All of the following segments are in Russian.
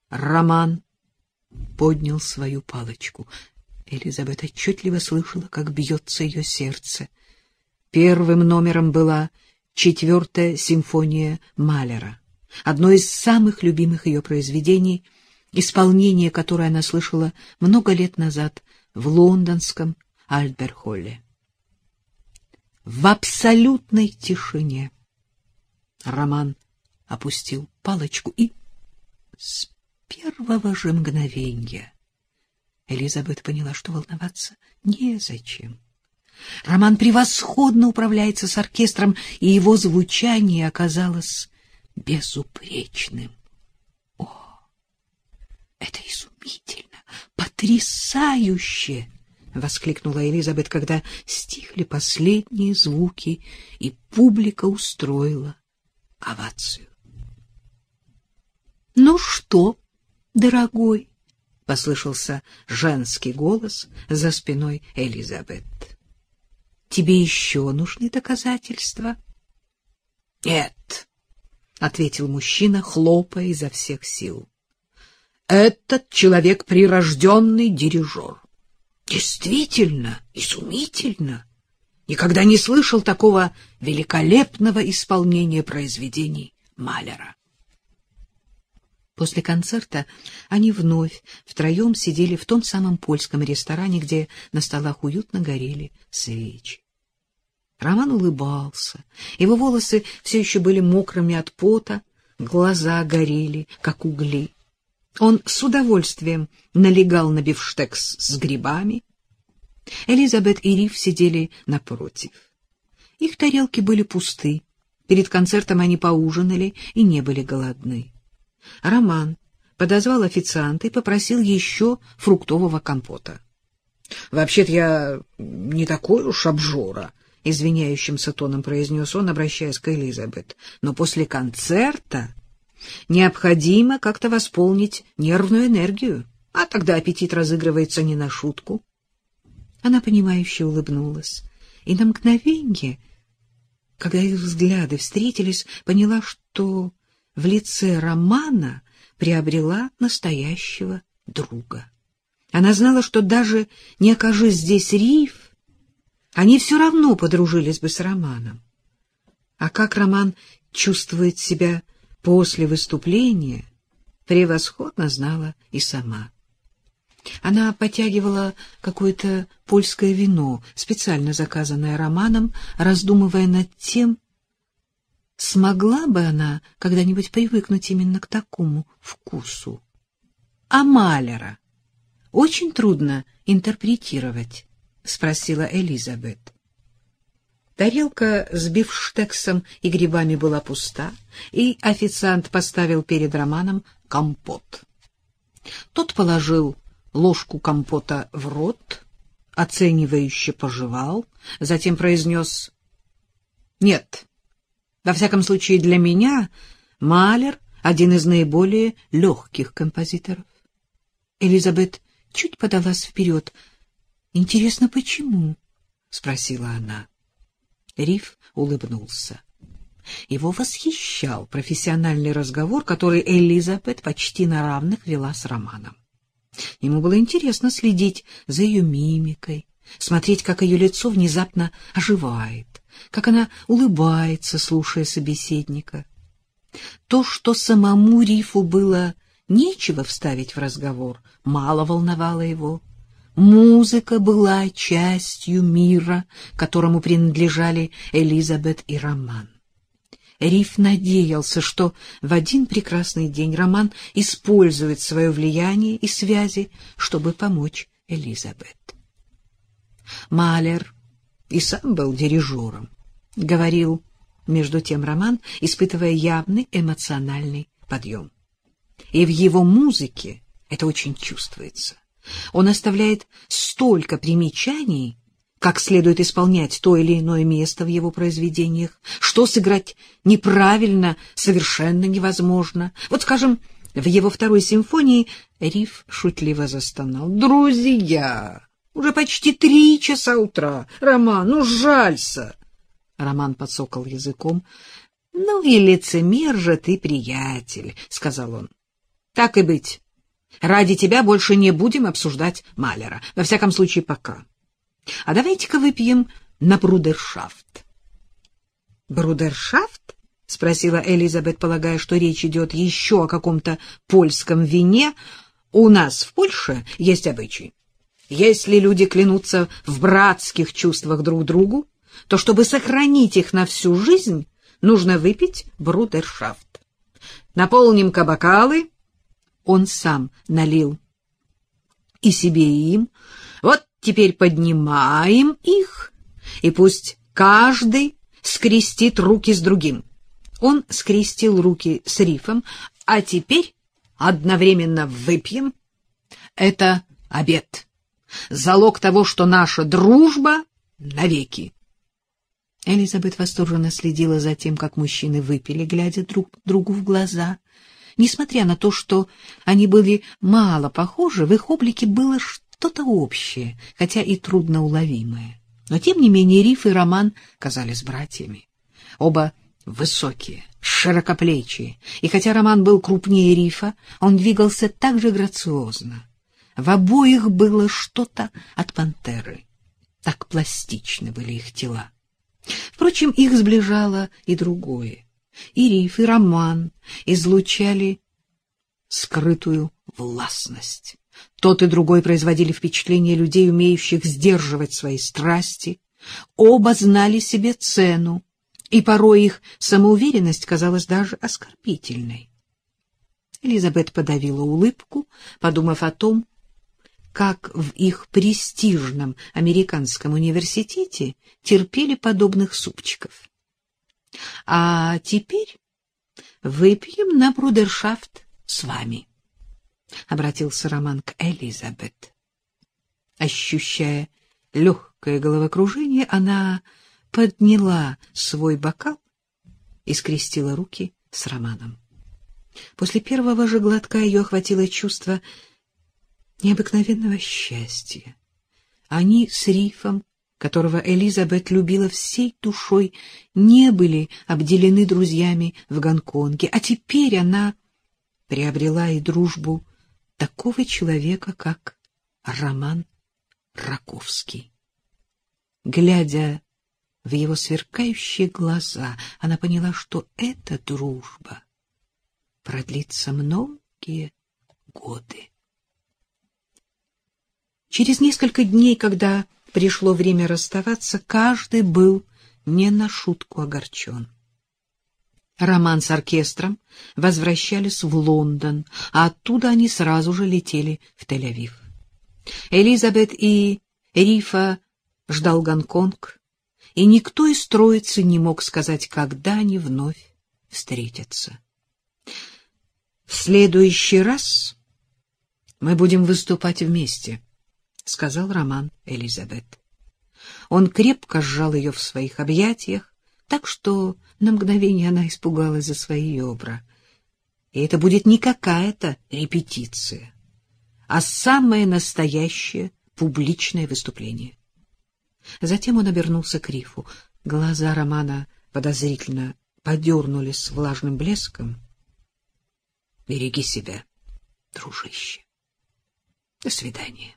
Роман поднял свою палочку. Элизабет отчетливо слышала, как бьется ее сердце. Первым номером была 4-я симфония Малера, одно из самых любимых ее произведений, исполнение которое она слышала много лет назад в лондонском Альтберг-холле. В абсолютной тишине Роман опустил палочку, и с первого же мгновенья Элизабет поняла, что волноваться незачем. Роман превосходно управляется с оркестром, и его звучание оказалось безупречным. О, это изумительно, потрясающе! — воскликнула Элизабет, когда стихли последние звуки, и публика устроила овацию. — Ну что, дорогой? — послышался женский голос за спиной Элизабет. — Тебе еще нужны доказательства? — Нет, — ответил мужчина, хлопая изо всех сил. — Этот человек — прирожденный дирижер. Действительно, изумительно. Никогда не слышал такого великолепного исполнения произведений Малера. После концерта они вновь втроем сидели в том самом польском ресторане, где на столах уютно горели свечи. Роман улыбался. Его волосы все еще были мокрыми от пота, глаза горели, как угли. Он с удовольствием налегал на бифштекс с грибами. Элизабет и Риф сидели напротив. Их тарелки были пусты. Перед концертом они поужинали и не были голодны. Роман подозвал официанта и попросил еще фруктового компота. — Вообще-то я не такой уж обжора, — извиняющимся тоном произнес он, обращаясь к Элизабет. — Но после концерта необходимо как-то восполнить нервную энергию, а тогда аппетит разыгрывается не на шутку. Она понимающе улыбнулась, и на мгновенье, когда их взгляды встретились, поняла, что в лице Романа приобрела настоящего друга. Она знала, что даже не окажись здесь Риф, они все равно подружились бы с Романом. А как Роман чувствует себя после выступления, превосходно знала и сама. Она потягивала какое-то польское вино, специально заказанное Романом, раздумывая над тем, смогла бы она когда-нибудь привыкнуть именно к такому вкусу. — А Малера очень трудно интерпретировать? — спросила Элизабет. Тарелка с бифштексом и грибами была пуста, и официант поставил перед Романом компот. Тот положил ложку компота в рот, оценивающе пожевал, затем произнес: «Нет, во всяком случае для меня Малер — один из наиболее легких композиторов». Элизабет чуть подалась вперед. «Интересно, почему?» — спросила она. Риф улыбнулся. Его восхищал профессиональный разговор, который Элизабет почти на равных вела с Романом. Ему было интересно следить за ее мимикой, смотреть, как ее лицо внезапно оживает, как она улыбается, слушая собеседника. То, что самому Рифу было нечего вставить в разговор, мало волновало его. Музыка была частью мира, которому принадлежали Элизабет и Роман. Риф надеялся, что в один прекрасный день Роман использует свое влияние и связи, чтобы помочь Элизабет. Малер и сам был дирижером, — говорил между тем Роман, испытывая явный эмоциональный подъем. И в его музыке это очень чувствуется. Он оставляет столько примечаний, как следует исполнять то или иное место в его произведениях, что сыграть неправильно совершенно невозможно. Вот, скажем, в его второй симфонии Риф шутливо застонал: «Друзья, уже почти 3 часа утра. Роман, ну жалься!» Роман подсокал языком. «Ну и лицемер же ты, приятель», — сказал он. Так и быть. Ради тебя больше не будем обсуждать Малера. Во всяком случае, пока. А давайте-ка выпьем на брудершафт. Брудершафт? — спросила Элизабет, полагая, что речь идет еще о каком-то польском вине. У нас в Польше есть обычай. Если люди клянутся в братских чувствах друг другу, то, чтобы сохранить их на всю жизнь, нужно выпить брудершафт. Наполним-ка бокалы. Он сам налил и себе, и им. Вот теперь поднимаем их, и пусть каждый скрестит руки с другим. Он скрестил руки с Рифом, а теперь одновременно выпьем. Это обет. Залог того, что наша дружба навеки. Элизабет восторженно следила за тем, как мужчины выпили, глядя друг другу в глаза. Несмотря на то, что они были мало похожи, в их облике было что-то общее, хотя и трудноуловимое. Но, тем не менее, Риф и Роман казались братьями. Оба высокие, широкоплечие, и хотя Роман был крупнее Рифа, он двигался так же грациозно. В обоих было что-то от пантеры. Так пластичны были их тела. Впрочем, их сближало и другое. И Риф, и Роман излучали скрытую властность. Тот и другой производили впечатление людей, умеющих сдерживать свои страсти. Оба знали себе цену, и порой их самоуверенность казалась даже оскорбительной. Элизабет подавила улыбку, подумав о том, как в их престижном американском университете терпели подобных супчиков. — А теперь выпьем на брудершафт с вами, — обратился Роман к Элизабет. Ощущая легкое головокружение, она подняла свой бокал и скрестила руки с Романом. После первого же глотка ее охватило чувство необыкновенного счастья. Они с Рифом, которого Элизабет любила всей душой, не были обделены друзьями в Гонконге, а теперь она приобрела и дружбу такого человека, как Роман Раковский. Глядя в его сверкающие глаза, она поняла, что эта дружба продлится многие годы. Через несколько дней, когда пришло время расставаться, каждый был не на шутку огорчен. Роман с оркестром возвращались в Лондон, а оттуда они сразу же летели в Тель-Авив. Элизабет и Рифа ждал Гонконг, и никто из троицы не мог сказать, когда они вновь встретятся. — В следующий раз мы будем выступать вместе, — сказал Роман Элизабет. Он крепко сжал ее в своих объятиях, так что на мгновение она испугалась за свои ребра. И это будет не какая-то репетиция, а самое настоящее публичное выступление. Затем он обернулся к Рифу. Глаза Романа подозрительно подернулись влажным блеском. — Береги себя, дружище. До свидания.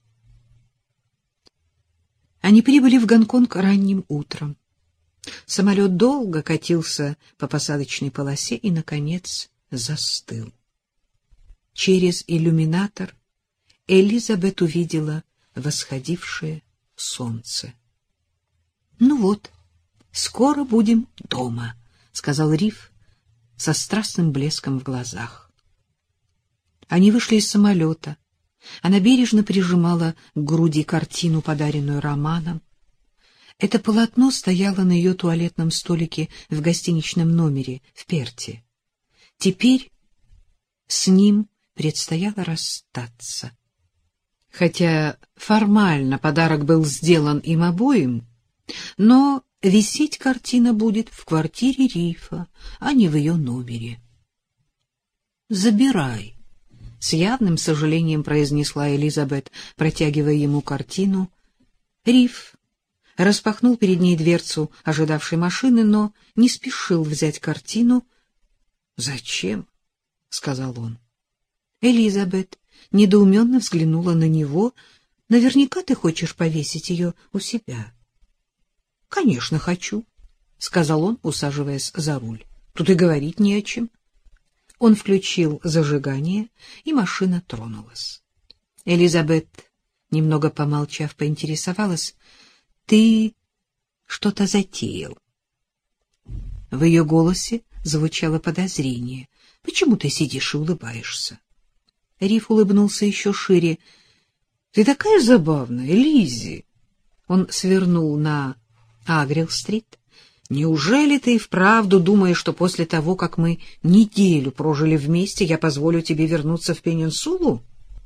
Они прибыли в Гонконг ранним утром. Самолет долго катился по посадочной полосе и, наконец, застыл. Через иллюминатор Элизабет увидела восходившее солнце. — Ну вот, скоро будем дома, — сказал Риф со страстным блеском в глазах. Они вышли из самолета. Она бережно прижимала к груди картину, подаренную Романом. Это полотно стояло на ее туалетном столике в гостиничном номере в Перте. Теперь с ним предстояло расстаться. Хотя формально подарок был сделан им обоим, но висеть картина будет в квартире Рифа, а не в ее номере. «Забирай», — с явным сожалением произнесла Элизабет, протягивая ему картину. Риф распахнул перед ней дверцу ожидавшей машины, но не спешил взять картину. — Зачем? — сказал он. Элизабет недоуменно взглянула на него. — Наверняка ты хочешь повесить ее у себя? — Конечно, хочу, — сказал он, усаживаясь за руль. — Тут и говорить не о чем. Он включил зажигание, и машина тронулась. Элизабет, немного помолчав, поинтересовалась: — Ты что-то затеял? В ее голосе звучало подозрение. — Почему ты сидишь и улыбаешься? Риф улыбнулся еще шире. — Ты такая забавная, Лиззи! Он свернул на Агрилл-стрит. — Неужели ты и вправду думаешь, что после того, как мы неделю прожили вместе, я позволю тебе вернуться в Пенинсулу?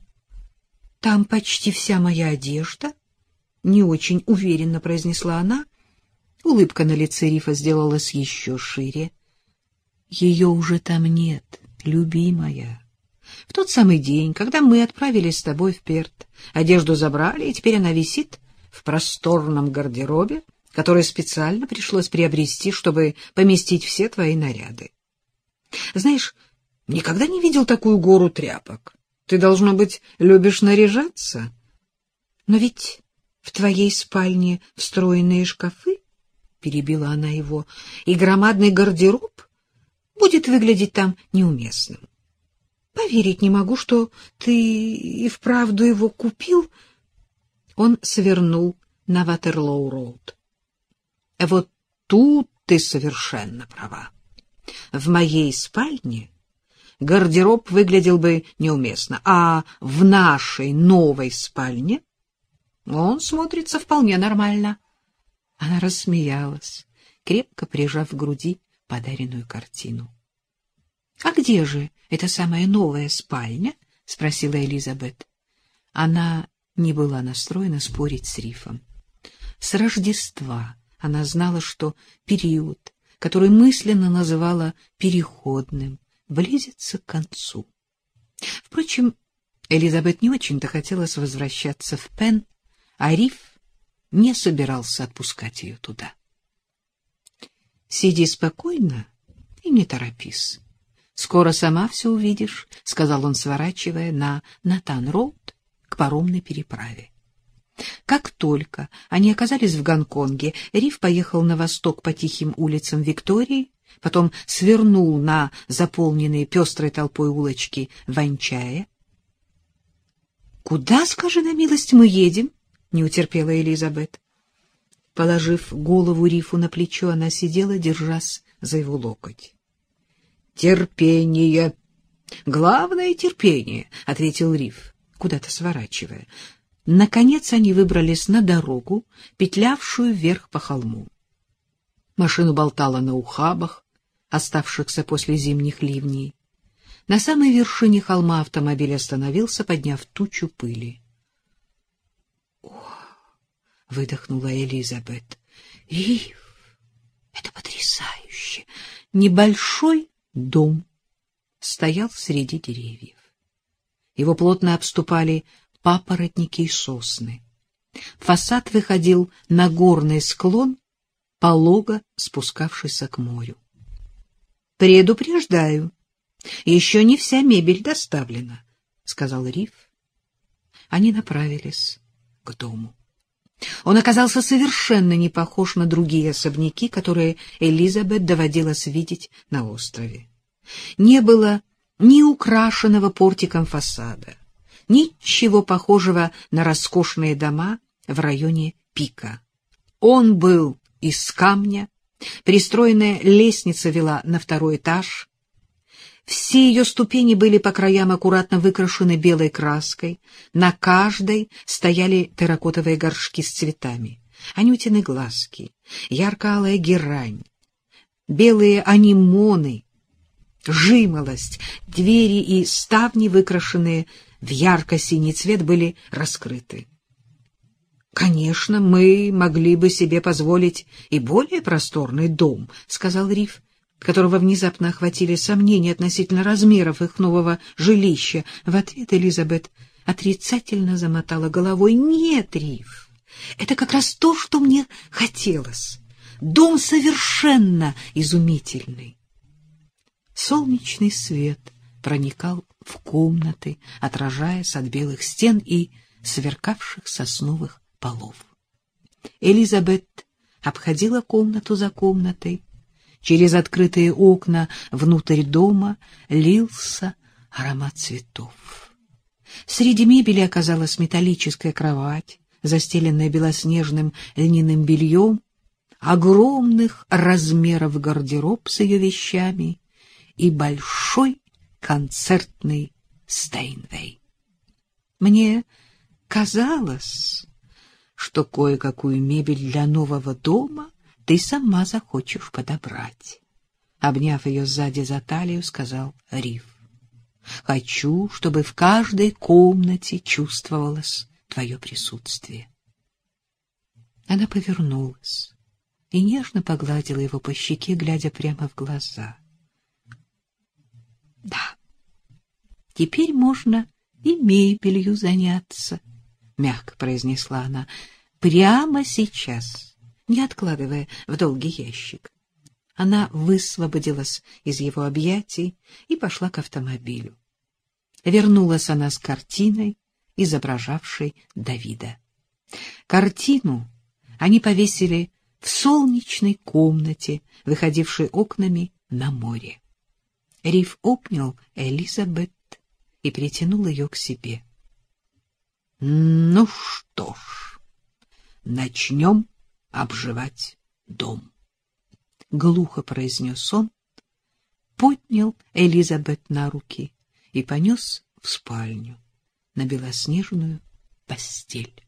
— Там почти вся моя одежда, — не очень уверенно произнесла она. Улыбка на лице Рифа сделалась еще шире. — Ее уже там нет, любимая. В тот самый день, когда мы отправились с тобой в Перт, одежду забрали, и теперь она висит в просторном гардеробе, который специально пришлось приобрести, чтобы поместить все твои наряды. Знаешь, никогда не видел такую гору тряпок. Ты, должно быть, любишь наряжаться. Но ведь в твоей спальне встроенные шкафы, — перебила она его, — и громадный гардероб будет выглядеть там неуместным. Поверить не могу, что ты и вправду его купил. Он свернул на Ватерлоу-роуд. Вот тут ты совершенно права. В моей спальне гардероб выглядел бы неуместно, а в нашей новой спальне он смотрится вполне нормально. Она рассмеялась, крепко прижав к груди подаренную картину. — А где же эта самая новая спальня? — спросила Элизабет. Она не была настроена спорить с Рифом. С Рождества она знала, что период, который мысленно называла переходным, близится к концу. Впрочем, Элизабет не очень-то хотелось возвращаться в Пенн, а Риф не собирался отпускать ее туда. — Сиди спокойно и не торопись. Скоро сама все увидишь, — сказал он, сворачивая на Натан-роуд к паромной переправе. Как только они оказались в Гонконге, Риф поехал на восток по тихим улицам Виктории, потом свернул на заполненные пестрой толпой улочки Ванчая. — Куда, скажи на милость, мы едем? — не утерпела Элизабет. Положив голову Рифу на плечо, она сидела, держась за его локоть. Терпение. Главное — терпение, — ответил Риф, куда-то сворачивая. Наконец они выбрались на дорогу, петлявшую вверх по холму. Машину болтала на ухабах, оставшихся после зимних ливней. На самой вершине холма автомобиль остановился, подняв тучу пыли. — Ох! — выдохнула Элизабет. — Риф, это потрясающе! Небольшой дом стоял среди деревьев. Его плотно обступали папоротники и сосны. Фасад выходил на горный склон, полого спускавшийся к морю. — Предупреждаю, еще не вся мебель доставлена, — сказал Риф. Они направились к дому. Он оказался совершенно не похож на другие особняки, которые Элизабет доводилось видеть на острове. Не было ни украшенного портиком фасада, ничего похожего на роскошные дома в районе Пика. Он был из камня, пристроенная лестница вела на второй этаж. Все ее ступени были по краям аккуратно выкрашены белой краской, на каждой стояли терракотовые горшки с цветами, анютины глазки, ярко-алая герань, белые анимоны, жимолость, двери и ставни, выкрашенные в ярко-синий цвет, были раскрыты. «Конечно, мы могли бы себе позволить и более просторный дом», — сказал Риф, которого внезапно охватили сомнения относительно размеров их нового жилища. В ответ Элизабет отрицательно замотала головой. «Нет, Риф, это как раз то, что мне хотелось. Дом совершенно изумительный». Солнечный свет проникал в комнаты, отражаясь от белых стен и сверкавших сосновых полов. Элизабет обходила комнату за комнатой. Через открытые окна внутрь дома лился аромат цветов. Среди мебели оказалась металлическая кровать, застеленная белоснежным льняным бельем, огромных размеров гардероб с ее вещами и большой концертный Стейнвей. Мне казалось, что кое-какую мебель для нового дома ты сама захочешь подобрать. Обняв ее сзади за талию, сказал Риф. Хочу, чтобы в каждой комнате чувствовалось твое присутствие. Она повернулась и нежно погладила его по щеке, глядя прямо в глаза. Да, теперь можно и мебелью заняться, — мягко произнесла она, — прямо сейчас, не откладывая в долгий ящик. Она высвободилась из его объятий и пошла к автомобилю. Вернулась она с картиной, изображавшей Давида. Картину они повесили в солнечной комнате, выходившей окнами на море. Риф обнял Элизабет и притянул ее к себе. — Ну что ж, начнем обживать дом. — глухо произнес он, поднял Элизабет на руки и понес в спальню на белоснежную постель.